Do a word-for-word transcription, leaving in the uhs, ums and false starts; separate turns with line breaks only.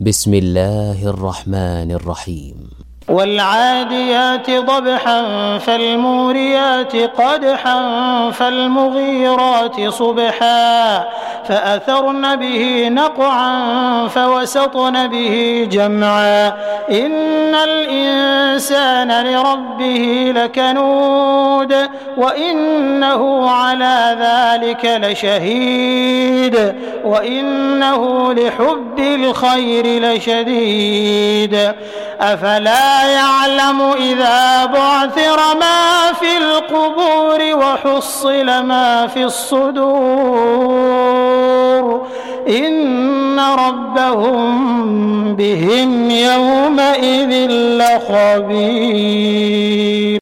بسم الله الرحمن الرحيم.
والعاديات ضبحا فالموريات قدحا فالمغيرات صبحا فأثرن به نقعا فوسطن به جمعا إن الإنسان لربه لكنود وإنه على ذلك لشهيد وإنه لحب الخير لشديد أفلا يعلم إذا بعثر ما في القبور وحصل ما في الصدور إن ربهم بهم يومئذ لخبير.